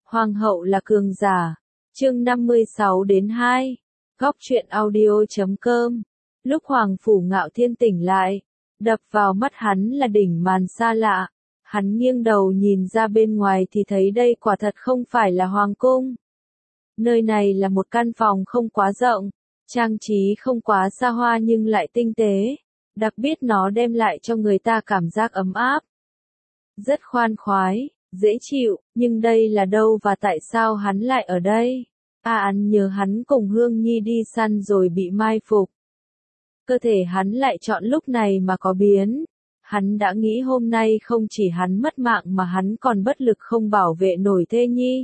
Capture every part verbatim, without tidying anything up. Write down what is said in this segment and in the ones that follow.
Hoàng hậu là cường giả. Chương năm mươi sáu đến hai. Góc truyện audio chấm com. Lúc Hoàng Phủ Ngạo Thiên tỉnh lại, đập vào mắt hắn là đỉnh màn xa lạ. Hắn nghiêng đầu nhìn ra bên ngoài thì thấy đây quả thật không phải là hoàng cung. Nơi này là một căn phòng không quá rộng, trang trí không quá xa hoa nhưng lại tinh tế, đặc biệt nó đem lại cho người ta cảm giác ấm áp. Rất khoan khoái, dễ chịu, nhưng đây là đâu và tại sao hắn lại ở đây? A Án nhớ hắn cùng Hương Nhi đi săn rồi bị mai phục. Cơ thể hắn lại chọn lúc này mà có biến. Hắn đã nghĩ hôm nay không chỉ hắn mất mạng mà hắn còn bất lực không bảo vệ nổi thê nhi.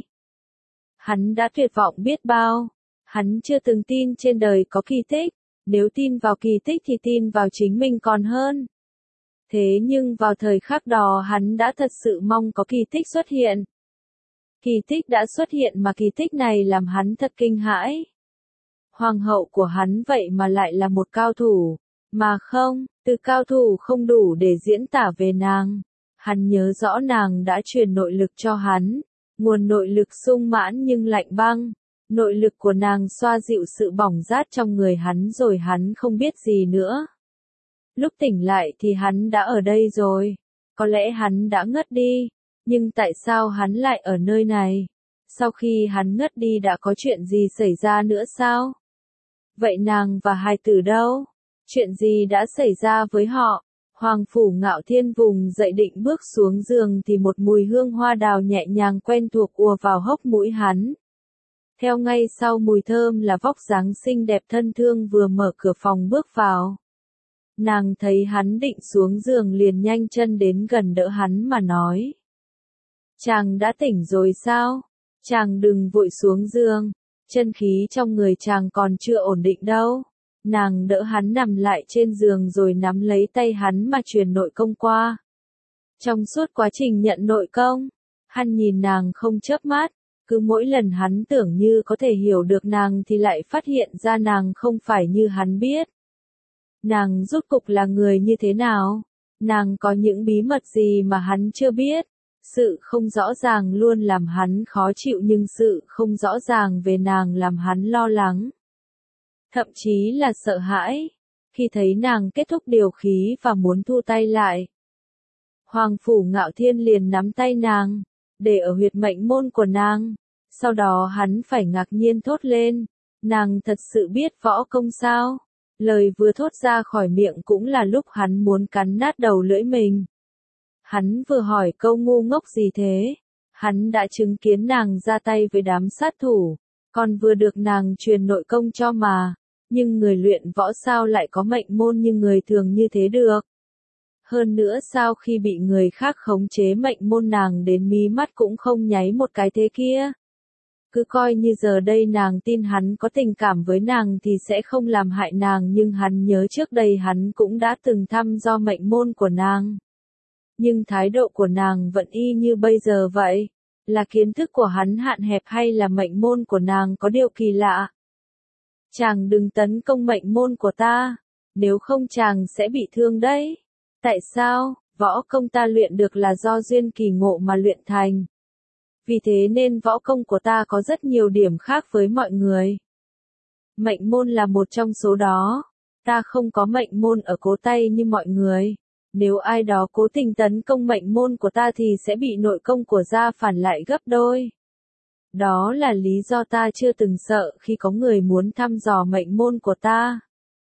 Hắn đã tuyệt vọng biết bao. Hắn chưa từng tin trên đời có kỳ tích. Nếu tin vào kỳ tích thì tin vào chính mình còn hơn. Thế nhưng vào thời khắc đó hắn đã thật sự mong có kỳ tích xuất hiện. Kỳ tích đã xuất hiện mà kỳ tích này làm hắn thật kinh hãi. Hoàng hậu của hắn vậy mà lại là một cao thủ. Mà không, từ cao thủ không đủ để diễn tả về nàng. Hắn nhớ rõ nàng đã truyền nội lực cho hắn. Nguồn nội lực sung mãn nhưng lạnh băng. Nội lực của nàng xoa dịu sự bỏng rát trong người hắn rồi hắn không biết gì nữa. Lúc tỉnh lại thì hắn đã ở đây rồi. Có lẽ hắn đã ngất đi. Nhưng tại sao hắn lại ở nơi này? Sau khi hắn ngất đi đã có chuyện gì xảy ra nữa sao? Vậy nàng và hài tử đâu? Chuyện gì đã xảy ra với họ? Hoàng Phủ Ngạo Thiên vùng dậy định bước xuống giường thì một mùi hương hoa đào nhẹ nhàng quen thuộc ùa vào hốc mũi hắn. Theo ngay sau mùi thơm là vóc dáng xinh đẹp thân thương vừa mở cửa phòng bước vào. Nàng thấy hắn định xuống giường liền nhanh chân đến gần đỡ hắn mà nói. Chàng đã tỉnh rồi sao? Chàng đừng vội xuống giường. Chân khí trong người chàng còn chưa ổn định đâu. Nàng đỡ hắn nằm lại trên giường rồi nắm lấy tay hắn mà truyền nội công qua. Trong suốt quá trình nhận nội công, hắn nhìn nàng không chớp mắt. Cứ mỗi lần hắn tưởng như có thể hiểu được nàng thì lại phát hiện ra nàng không phải như hắn biết. Nàng rốt cục là người như thế nào? Nàng có những bí mật gì mà hắn chưa biết? Sự không rõ ràng luôn làm hắn khó chịu nhưng sự không rõ ràng về nàng làm hắn lo lắng. Thậm chí là sợ hãi, khi thấy nàng kết thúc điều khí và muốn thu tay lại. Hoàng Phủ Ngạo Thiên liền nắm tay nàng, để ở huyệt mệnh môn của nàng. Sau đó hắn phải ngạc nhiên thốt lên, nàng thật sự biết võ công sao? Lời vừa thốt ra khỏi miệng cũng là lúc hắn muốn cắn nát đầu lưỡi mình. Hắn vừa hỏi câu ngu ngốc gì thế? Hắn đã chứng kiến nàng ra tay với đám sát thủ, còn vừa được nàng truyền nội công cho mà. Nhưng người luyện võ sao lại có mệnh môn như người thường như thế được? Hơn nữa sao khi bị người khác khống chế mệnh môn nàng đến mí mắt cũng không nháy một cái thế kia? Cứ coi như giờ đây nàng tin hắn có tình cảm với nàng thì sẽ không làm hại nàng nhưng hắn nhớ trước đây hắn cũng đã từng thăm dò mệnh môn của nàng. Nhưng thái độ của nàng vẫn y như bây giờ vậy. Là kiến thức của hắn hạn hẹp hay là mệnh môn của nàng có điều kỳ lạ? Chàng đừng tấn công mệnh môn của ta, nếu không chàng sẽ bị thương đấy. Tại sao? Võ công ta luyện được là do duyên kỳ ngộ mà luyện thành. Vì thế nên võ công của ta có rất nhiều điểm khác với mọi người. Mệnh môn là một trong số đó. Ta không có mệnh môn ở cổ tay như mọi người. Nếu ai đó cố tình tấn công mệnh môn của ta thì sẽ bị nội công của gia phản lại gấp đôi. Đó là lý do ta chưa từng sợ khi có người muốn thăm dò mệnh môn của ta.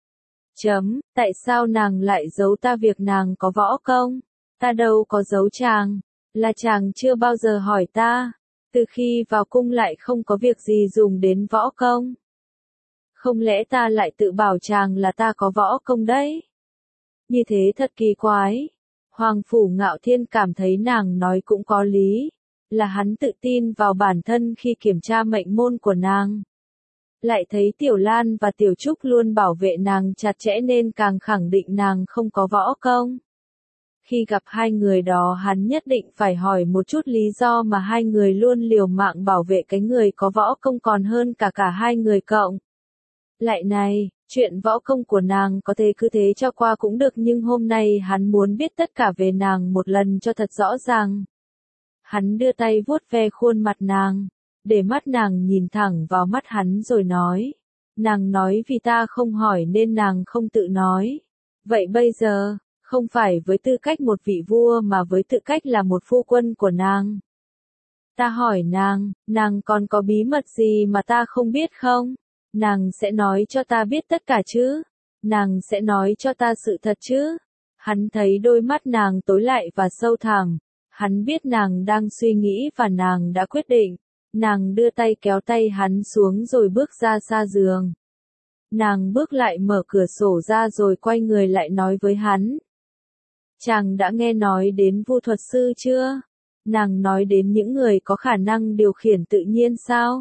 Chấm, tại sao nàng lại giấu ta việc nàng có võ công? Ta đâu có giấu chàng, là chàng chưa bao giờ hỏi ta. Từ khi vào cung lại không có việc gì dùng đến võ công. Không lẽ ta lại tự bảo chàng là ta có võ công đấy? Như thế thật kỳ quái. Hoàng Phủ Ngạo Thiên cảm thấy nàng nói cũng có lý. Là hắn tự tin vào bản thân khi kiểm tra mệnh môn của nàng. Lại thấy Tiểu Lan và Tiểu Trúc luôn bảo vệ nàng chặt chẽ nên càng khẳng định nàng không có võ công. Khi gặp hai người đó hắn nhất định phải hỏi một chút lý do mà hai người luôn liều mạng bảo vệ cái người có võ công còn hơn cả cả hai người cộng. Lại này, chuyện võ công của nàng có thể cứ thế cho qua cũng được nhưng hôm nay hắn muốn biết tất cả về nàng một lần cho thật rõ ràng. Hắn đưa tay vuốt ve khuôn mặt nàng, để mắt nàng nhìn thẳng vào mắt hắn rồi nói. Nàng nói vì ta không hỏi nên nàng không tự nói. Vậy bây giờ, không phải với tư cách một vị vua mà với tư cách là một phu quân của nàng. Ta hỏi nàng, nàng còn có bí mật gì mà ta không biết không? Nàng sẽ nói cho ta biết tất cả chứ? Nàng sẽ nói cho ta sự thật chứ? Hắn thấy đôi mắt nàng tối lại và sâu thẳm. Hắn biết nàng đang suy nghĩ và nàng đã quyết định. Nàng đưa tay kéo tay hắn xuống rồi bước ra xa giường. Nàng bước lại mở cửa sổ ra rồi quay người lại nói với hắn. Chàng đã nghe nói đến vu thuật sư chưa? Nàng nói đến những người có khả năng điều khiển tự nhiên sao?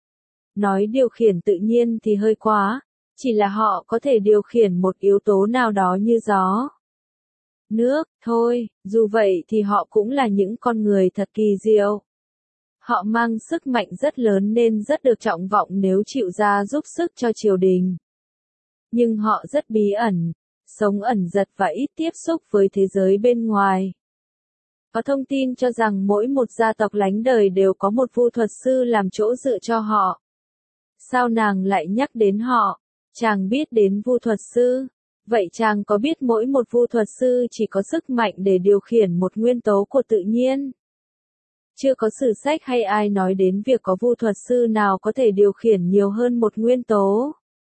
Nói điều khiển tự nhiên thì hơi quá, chỉ là họ có thể điều khiển một yếu tố nào đó như gió, nước, thôi, dù vậy thì họ cũng là những con người thật kỳ diệu. Họ mang sức mạnh rất lớn nên rất được trọng vọng nếu chịu ra giúp sức cho triều đình. Nhưng họ rất bí ẩn, sống ẩn dật và ít tiếp xúc với thế giới bên ngoài. Có thông tin cho rằng mỗi một gia tộc lánh đời đều có một vu thuật sư làm chỗ dựa cho họ. Sao nàng lại nhắc đến họ? Chàng biết đến vu thuật sư. Vậy chàng có biết mỗi một vu thuật sư chỉ có sức mạnh để điều khiển một nguyên tố của tự nhiên? Chưa có sử sách hay ai nói đến việc có vu thuật sư nào có thể điều khiển nhiều hơn một nguyên tố.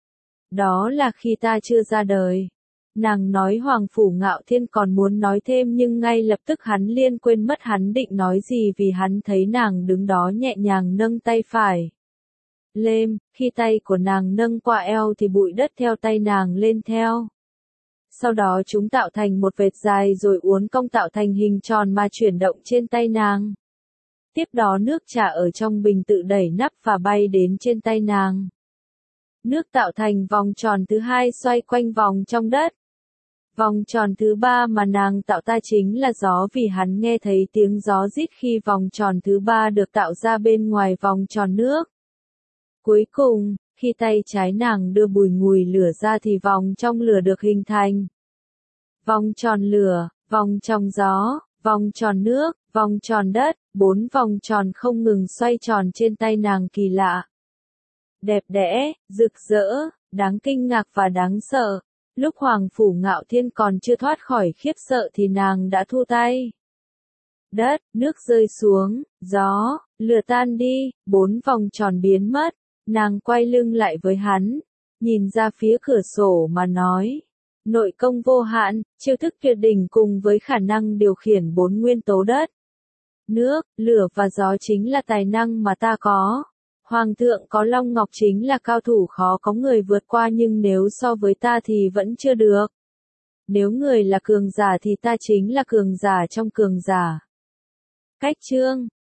Đó là khi ta chưa ra đời. Nàng nói Hoàng Phủ Ngạo Thiên còn muốn nói thêm nhưng ngay lập tức hắn liền quên mất hắn định nói gì vì hắn thấy nàng đứng đó nhẹ nhàng nâng tay phải lên, khi tay của nàng nâng qua eo thì bụi đất theo tay nàng lên theo. Sau đó chúng tạo thành một vệt dài rồi uốn cong tạo thành hình tròn mà chuyển động trên tay nàng. Tiếp đó nước trà ở trong bình tự đẩy nắp và bay đến trên tay nàng. Nước tạo thành vòng tròn thứ hai xoay quanh vòng trong đất. Vòng tròn thứ ba mà nàng tạo ra chính là gió vì hắn nghe thấy tiếng gió rít khi vòng tròn thứ ba được tạo ra bên ngoài vòng tròn nước. Cuối cùng, khi tay trái nàng đưa bùi ngùi lửa ra thì vòng trong lửa được hình thành. Vòng tròn lửa, vòng trong gió, vòng tròn nước, vòng tròn đất, bốn vòng tròn không ngừng xoay tròn trên tay nàng kỳ lạ. Đẹp đẽ, rực rỡ, đáng kinh ngạc và đáng sợ. Lúc Hoàng Phủ Ngạo Thiên còn chưa thoát khỏi khiếp sợ thì nàng đã thu tay. Đất, nước rơi xuống, gió, lửa tan đi, bốn vòng tròn biến mất. Nàng quay lưng lại với hắn, nhìn ra phía cửa sổ mà nói. Nội công vô hạn, chiêu thức tuyệt đỉnh cùng với khả năng điều khiển bốn nguyên tố đất, nước, lửa và gió chính là tài năng mà ta có. Hoàng thượng có Long Ngọc chính là cao thủ khó có người vượt qua nhưng nếu so với ta thì vẫn chưa được. Nếu người là cường giả thì ta chính là cường giả trong cường giả. Cách chương